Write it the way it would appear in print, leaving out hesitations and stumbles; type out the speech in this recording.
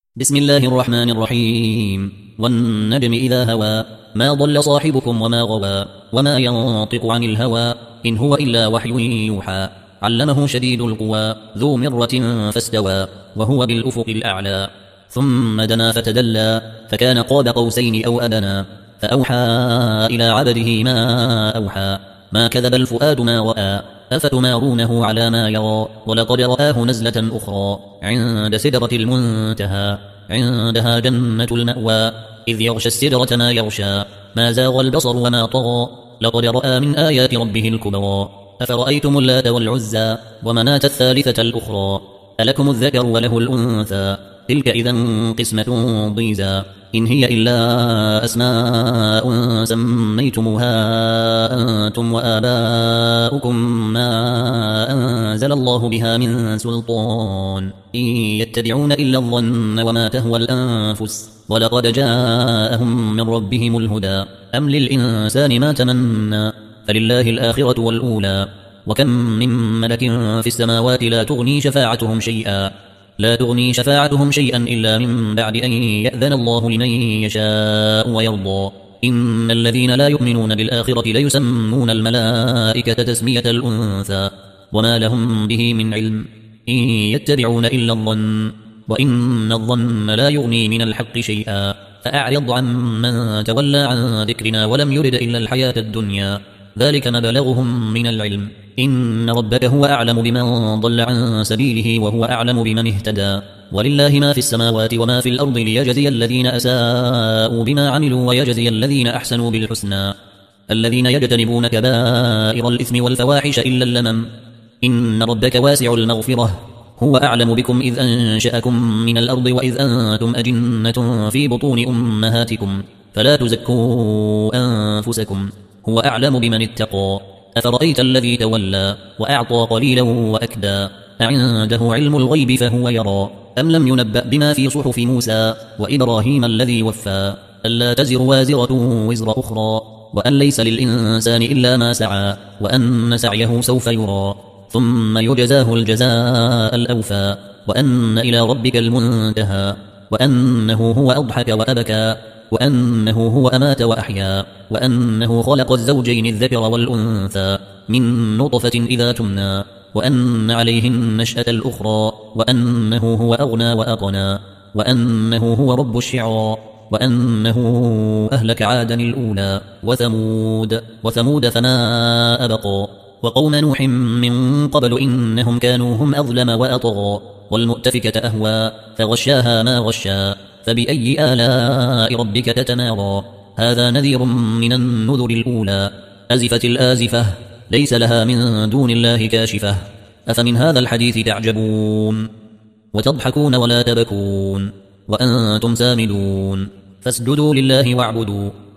بسم الله الرحمن الرحيم. والنجم إذا هوى ما ضل صاحبكم وما غوى وما ينطق عن الهوى إن هو إلا وحي يوحى علمه شديد القوى ذو مرة فاستوى وهو بالأفق الأعلى ثم دنا فتدلى فكان قاب قوسين أو أدنى فأوحى إلى عبده ما أوحى ما كذب الفؤاد ما رأى أفتمارونه على ما يرى ولقد رآه نزلة أخرى عند سدرة المنتهى عندها جنة المأوى إذ يغشى السدرة ما يغشى ما زاغ البصر وما طغى لقد رأى من آيات ربه الكبرى أفرأيتم اللات والعزى ومناة الثالثة الأخرى ألكم الذكر وله الأنثى تلك إذا قسمة ضيزى إن هي إلا أسماء سميتموها أنتم وآباؤكم ما أنزل الله بها من سلطان إن يتبعون إلا الظن وما تهوى الأنفس ولقد جاءهم من ربهم الهدى أم للإنسان ما تمنى فلله الآخرة والأولى وكم من ملك في السماوات لا تغني شفاعتهم شيئا إلا من بعد أن يأذن الله لمن يشاء ويرضى إن الذين لا يؤمنون بالآخرة ليسمون الملائكة تسمية الأنثى وما لهم به من علم إن يتبعون إلا الظن وإن الظن لا يغني من الحق شيئا فأعرض عن من تولى عن ذكرنا ولم يرد إلا الحياة الدنيا ذلك مبلغهم من العلم إن ربك هو أعلم بمن ضل عن سبيله وهو أعلم بمن اهتدى ولله ما في السماوات وما في الأرض ليجزي الذين أساءوا بما عملوا ويجزي الذين أحسنوا بالحسنى الذين يجتنبون كبائر الإثم والفواحش إلا اللمم إن ربك واسع المغفرة هو أعلم بكم إذ أنشأكم من الأرض وإذ أنتم أجنة في بطون أمهاتكم فلا تزكوا أنفسكم هو أعلم بمن اتقى أفرأيت الذي تولى وأعطى قليلا وأكدى أعنده علم الغيب فهو يرى أم لم ينبأ بما في صحف موسى وإبراهيم الذي وفى ألا تزر وازرة وزر أخرى وأن ليس للإنسان إلا ما سعى وأن سعيه سوف يرى ثم يجزاه الجزاء الأوفى وأن إلى ربك المنتهى وأنه هو أضحك وأبكى وأنه هو أمات وأحيا وأنه خلق الزوجين الذكر والأنثى من نطفة إذا تمنى وأن عليه النشأة الأخرى وأنه هو أغنى وأقنى وأنه هو رب الشعرى وأنه أهلك عادا الأولى وثمود فما أبقى وقوم نوح من قبل إنهم كانوا هم أظلم وأطغى والمؤتفكة أهوى فغشاها ما غشا فبأي آلاء ربك تتمارى هذا نذير من النذر الأولى أزفت الآزفة ليس لها من دون الله كاشفة أفمن هذا الحديث تعجبون وتضحكون ولا تبكون وأنتم سامدون فاسجدوا لله واعبدوا